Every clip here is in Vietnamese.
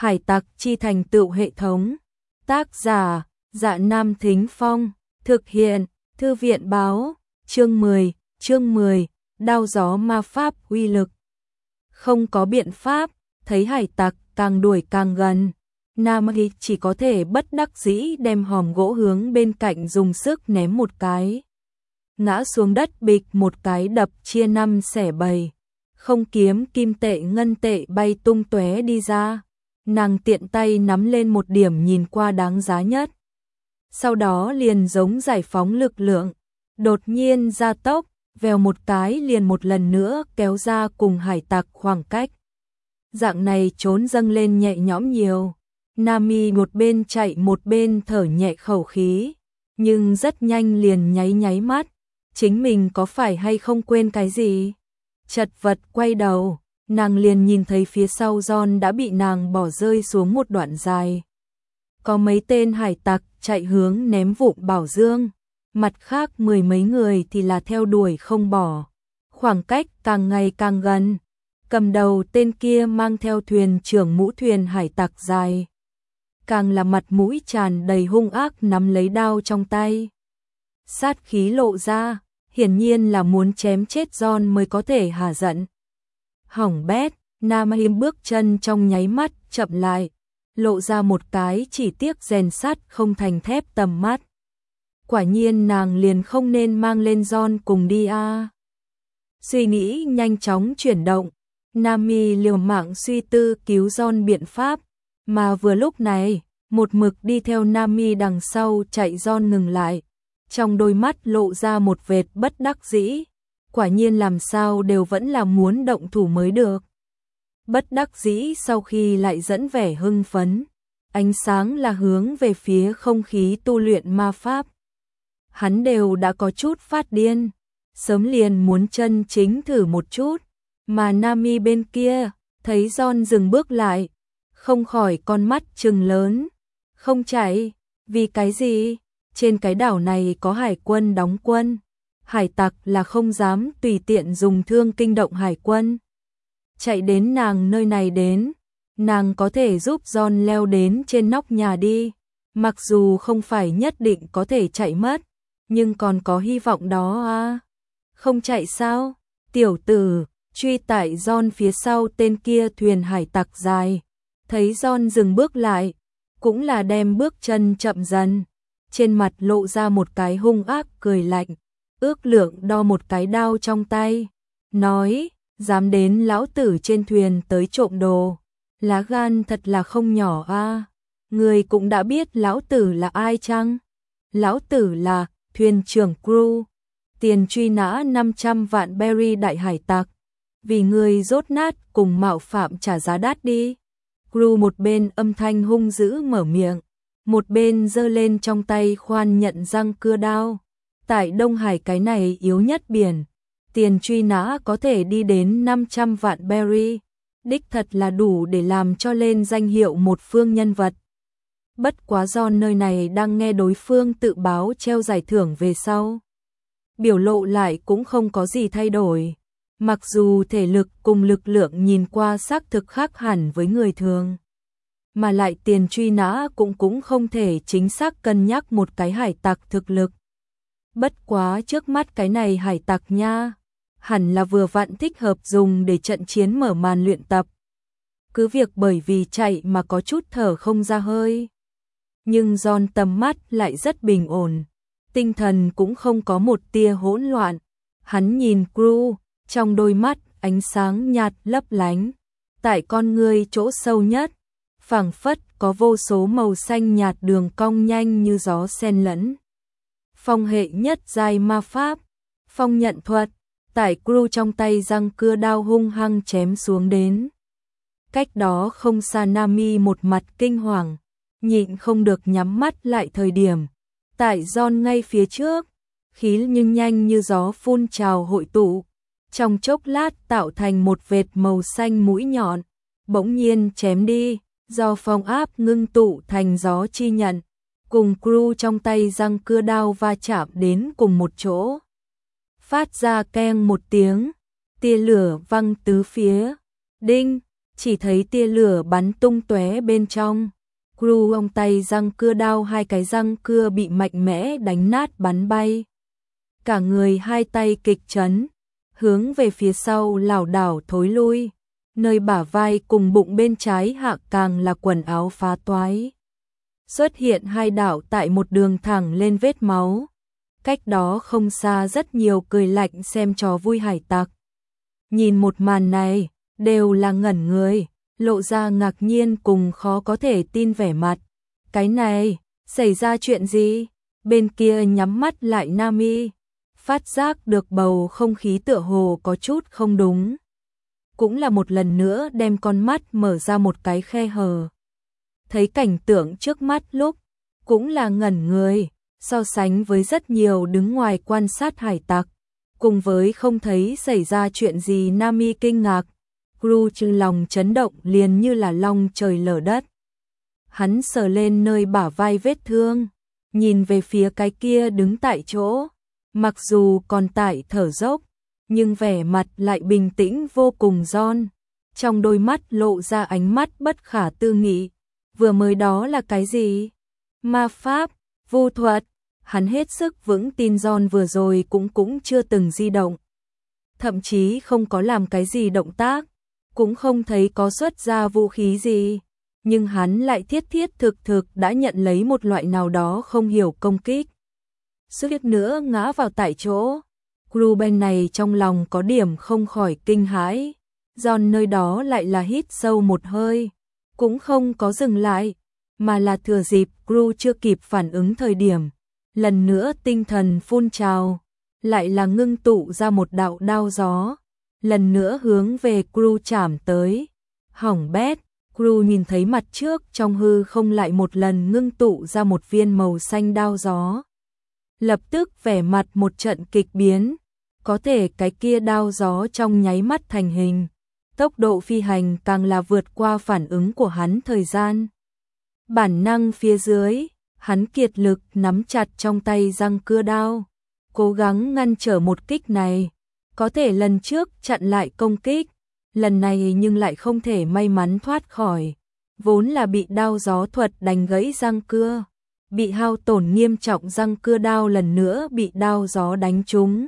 Hải tặc chi thành tựu hệ thống. Tác giả: Dạ Nam Thính Phong. Thực hiện: Thư viện báo. Chương 10, đao gió ma pháp uy lực. Không có biện pháp, thấy hải tặc càng đuổi càng gần, Nami chỉ có thể bất đắc dĩ đem hòm gỗ hướng bên cạnh dùng sức ném một cái. Ngã xuống đất bịch một cái đập chia 5 xẻ 7. Không kiếm kim tệ ngân tệ bay tung tóe đi ra. Nàng tiện tay nắm lên một điểm nhìn qua đáng giá nhất. Sau đó liền giống giải phóng lực lượng, đột nhiên gia tốc, vèo một cái liền một lần nữa kéo ra cùng hải tặc khoảng cách. Dạng này trốn dâng lên nhẹ nhõm nhiều. Nami một bên chạy một bên thở nhẹ khẩu khí, nhưng rất nhanh liền nháy mắt, chính mình có phải hay không quên cái gì? Chật vật quay đầu, nàng liền nhìn thấy phía sau John đã bị nàng bỏ rơi xuống một đoạn dài. Có mấy tên hải tặc chạy hướng ném vụn bảo dương, mặt khác 10 mấy người thì là theo đuổi không bỏ. Khoảng cách càng ngày càng gần, cầm đầu tên kia mang theo thuyền trưởng mũ thuyền hải tặc dài. Càng là mặt mũi tràn đầy hung ác nắm lấy đao trong tay. Sát khí lộ ra, hiển nhiên là muốn chém chết John mới có thể hả giận. Hỏng bét, Nami bước chân trong nháy mắt chậm lại, lộ ra một cái chỉ tiếc rèn sắt không thành thép tầm mắt. Quả nhiên nàng liền không nên mang lên John cùng đi a. Suy nghĩ nhanh chóng chuyển động, Nami liều mạng suy tư cứu John biện pháp, mà vừa lúc này, một mực đi theo Nami đằng sau chạy John ngừng lại, trong đôi mắt lộ ra một vệt bất đắc dĩ, quả nhiên làm sao đều vẫn là muốn động thủ mới được. Bất đắc dĩ sau khi lại dẫn vẻ hưng phấn, ánh sáng là hướng về phía không khí tu luyện ma pháp. Hắn đều đã có chút phát điên, sớm liền muốn chân chính thử một chút, mà Nami bên kia, thấy John dừng bước lại, không khỏi con mắt trừng lớn. Không chạy, vì cái gì? Trên cái đảo này có hải quân đóng quân, hải tặc là không dám tùy tiện dùng thương kinh động hải quân. Chạy đến nàng nơi này đến, nàng có thể giúp John leo đến trên nóc nhà đi, mặc dù không phải nhất định có thể chạy mất, nhưng còn có hy vọng đó à. Không chạy sao? Tiểu tử, truy tại John phía sau tên kia thuyền hải tặc dài, thấy John dừng bước lại, cũng là đem bước chân chậm dần, trên mặt lộ ra một cái hung ác cười lạnh, ước lượng đo một cái đao trong tay, nói, dám đến lão tử trên thuyền tới trộm đồ, lá gan thật là không nhỏ a. Người cũng đã biết lão tử là ai chăng? Lão tử là thuyền trưởng Crew, tiền truy nã 500 vạn berry đại hải tặc, vì người dốt nát cùng mạo phạm trả giá đắt đi. Crew một bên âm thanh hung dữ mở miệng, một bên giơ lên trong tay khoan nhận răng cưa đao. Tại Đông Hải cái này yếu nhất biển, tiền truy nã có thể đi đến 500 vạn berry, đích thật là đủ để làm cho lên danh hiệu một phương nhân vật. Bất quá do nơi này đang nghe đối phương tự báo treo giải thưởng về sau, biểu lộ lại cũng không có gì thay đổi. Mặc dù thể lực cùng lực lượng nhìn qua xác thực khác hẳn với người thường, mà lại tiền truy nã cũng không thể chính xác cân nhắc một cái hải tặc thực lực. Bất quá trước mắt cái này hải tặc nha, hẳn là vừa vặn thích hợp dùng để trận chiến mở màn luyện tập. Cứ việc bởi vì chạy mà có chút thở không ra hơi, nhưng John tầm mắt lại rất bình ổn, tinh thần cũng không có một tia hỗn loạn. Hắn nhìn Crew, trong đôi mắt ánh sáng nhạt lấp lánh, tại con ngươi chỗ sâu nhất, phảng phất có vô số màu xanh nhạt đường cong nhanh như gió xen lẫn. Phong hệ nhất giai ma pháp, phong nhận thuật, tại Crew trong tay răng cưa đao hung hăng chém xuống đến. Cách đó không xa Nami một mặt kinh hoàng, nhịn không được nhắm mắt lại thời điểm, tại John ngay phía trước, khí nhưng nhanh như gió phun trào hội tụ, trong chốc lát tạo thành một vệt màu xanh mũi nhọn, bỗng nhiên chém đi, do phong áp ngưng tụ thành gió chi nhận, cùng Crew trong tay răng cưa đao va chạm đến cùng một chỗ. Phát ra keng một tiếng, tia lửa văng tứ phía, đinh, chỉ thấy tia lửa bắn tung tóe bên trong. Gru ông tay răng cưa đao, hai cái răng cưa bị mạnh mẽ đánh nát bắn bay. Cả người hai tay kịch chấn, hướng về phía sau lảo đảo thối lui, nơi bả vai cùng bụng bên trái hạ càng là quần áo phá toái. Xuất hiện hai đạo tại một đường thẳng lên vết máu. Cách đó không xa rất nhiều cười lạnh xem trò vui hải tặc. Nhìn một màn này, đều là ngẩn người, lộ ra ngạc nhiên cùng khó có thể tin vẻ mặt. Cái này, xảy ra chuyện gì? Bên kia nhắm mắt lại Nami, phát giác được bầu không khí tựa hồ có chút không đúng. Cũng là một lần nữa đem con mắt mở ra một cái khe hở. Thấy cảnh tượng trước mắt lúc, cũng là ngẩn người, so sánh với rất nhiều đứng ngoài quan sát hải tặc. Cùng với không thấy xảy ra chuyện gì Nami kinh ngạc, Gru trong lòng chấn động liền như là long trời lở đất. Hắn sờ lên nơi bả vai vết thương, nhìn về phía cái kia đứng tại chỗ, mặc dù còn tại thở dốc, nhưng vẻ mặt lại bình tĩnh vô cùng John. Trong đôi mắt lộ ra ánh mắt bất khả tư nghị. Vừa mới đó là cái gì? Ma pháp, vu thuật. Hắn hết sức vững tin John vừa rồi cũng chưa từng di động. Thậm chí không có làm cái gì động tác, cũng không thấy có xuất ra vũ khí gì. Nhưng hắn lại thiết thực đã nhận lấy một loại nào đó không hiểu công kích. Suýt nữa ngã vào tại chỗ. Gru bên này trong lòng có điểm không khỏi kinh hãi. John nơi đó lại là hít sâu một hơi, cũng không có dừng lại, mà là thừa dịp Gru chưa kịp phản ứng thời điểm. Lần nữa tinh thần phun trào, lại là ngưng tụ ra một đạo đao gió, lần nữa hướng về Gru chạm tới. Hỏng bét, Gru nhìn thấy mặt trước trong hư không lại một lần ngưng tụ ra một viên màu xanh đao gió. Lập tức vẻ mặt một trận kịch biến, có thể cái kia đao gió trong nháy mắt thành hình, tốc độ phi hành càng là vượt qua phản ứng của hắn thời gian. Bản năng phía dưới, hắn kiệt lực nắm chặt trong tay răng cưa đao, cố gắng ngăn trở một kích này, có thể lần trước chặn lại công kích, lần này nhưng lại không thể may mắn thoát khỏi, vốn là bị đao gió thuật đánh gãy răng cưa, bị hao tổn nghiêm trọng răng cưa đao lần nữa bị đao gió đánh trúng.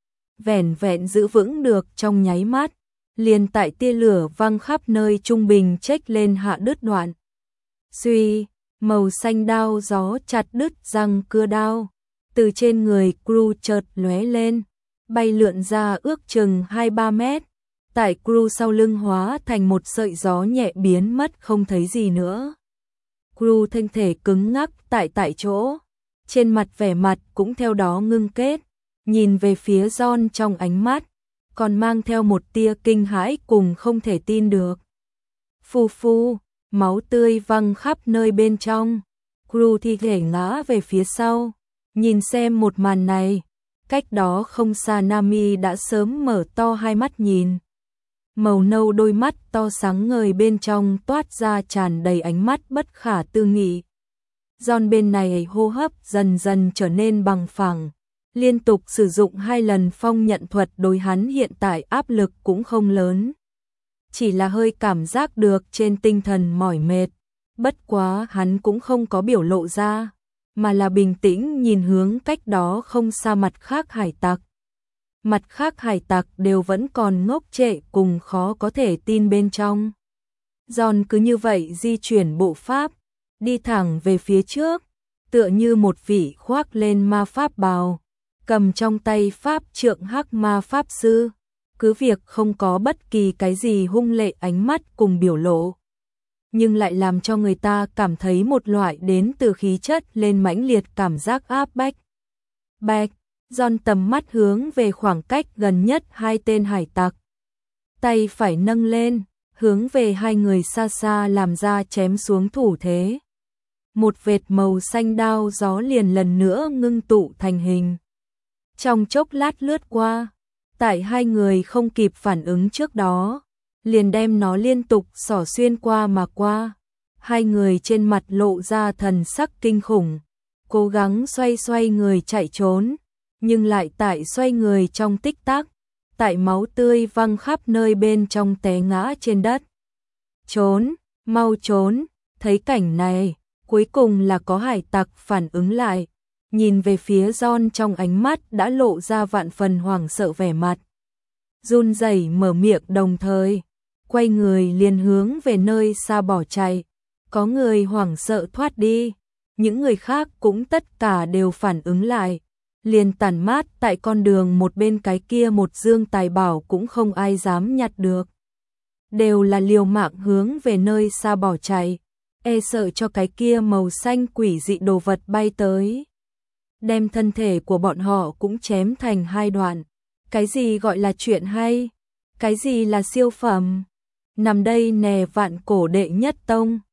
Vẻn vẹn giữ vững được trong nháy mắt, liền tại tia lửa văng khắp nơi trung bình chếch lên hạ đứt đoạn. Suy, màu xanh đao gió chặt đứt răng cưa đao, từ trên người Gru chợt lóe lên, bay lượn ra ước chừng 2-3 mét, tại Gru sau lưng hóa thành một sợi gió nhẹ biến mất không thấy gì nữa. Gru thân thể cứng ngắc tại chỗ, trên mặt vẻ mặt cũng theo đó ngưng kết, nhìn về phía John trong ánh mắt, còn mang theo một tia kinh hãi cùng không thể tin được. Phù phù, máu tươi văng khắp nơi bên trong, Gru thi thể ngã về phía sau, nhìn xem một màn này, cách đó không xa Nami đã sớm mở to hai mắt nhìn. Màu nâu đôi mắt to sáng ngời bên trong toát ra tràn đầy ánh mắt bất khả tư nghị. John bên này hô hấp dần dần trở nên bằng phẳng, liên tục sử dụng 2 lần phong nhận thuật đối hắn hiện tại áp lực cũng không lớn. Chỉ là hơi cảm giác được trên tinh thần mỏi mệt, bất quá hắn cũng không có biểu lộ ra, mà là bình tĩnh nhìn hướng cách đó không xa mặt khác hải tặc. Mặt khác hải tặc đều vẫn còn ngốc trệ cùng khó có thể tin bên trong. John cứ như vậy di chuyển bộ pháp, đi thẳng về phía trước, tựa như một vị khoác lên ma pháp bào, cầm trong tay pháp trượng hắc ma pháp sư, cứ việc không có bất kỳ cái gì hung lệ ánh mắt cùng biểu lộ, nhưng lại làm cho người ta cảm thấy một loại đến từ khí chất lên mãnh liệt cảm giác áp bách. Bạch, John tầm mắt hướng về khoảng cách gần nhất hai tên hải tặc. Tay phải nâng lên, hướng về hai người xa xa làm ra chém xuống thủ thế. Một vệt màu xanh đao gió liền lần nữa ngưng tụ thành hình. Trong chốc lát lướt qua, tại hai người không kịp phản ứng trước đó, liền đem nó liên tục xỏ xuyên qua mà qua. Hai người trên mặt lộ ra thần sắc kinh khủng, cố gắng xoay người chạy trốn, nhưng lại tại xoay người trong tích tắc, tại máu tươi văng khắp nơi bên trong té ngã trên đất. trốn, mau trốn. Thấy cảnh này, cuối cùng là có hải tặc phản ứng lại, nhìn về phía John trong ánh mắt đã lộ ra vạn phần hoảng sợ, vẻ mặt run rẩy mở miệng, đồng thời quay người liền hướng về nơi xa bỏ chạy. Có người hoảng sợ thoát đi, những người khác cũng tất cả đều phản ứng lại, liền tản mát tại con đường một bên, cái kia một dương tài bảo cũng không ai dám nhặt được. Đều là liều mạng hướng về nơi xa bỏ chạy, e sợ cho cái kia màu xanh quỷ dị đồ vật bay tới, đem thân thể của bọn họ cũng chém thành hai đoạn. Cái gì gọi là chuyện hay? Cái gì là siêu phẩm? Nằm đây nè, vạn cổ đệ nhất tông,